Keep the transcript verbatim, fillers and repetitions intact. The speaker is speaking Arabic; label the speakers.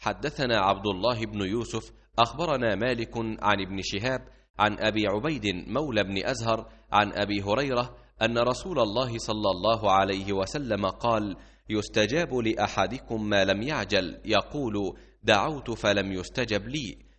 Speaker 1: حدثنا عبد الله بن يوسف أخبرنا مالك عن ابن شهاب عن أبي عبيد مولى بن أزهر عن أبي هريرة أن رسول الله صلى الله عليه وسلم قال: يستجاب لأحدكم ما لم يعجل، يقول: دعوت فلم يستجب لي،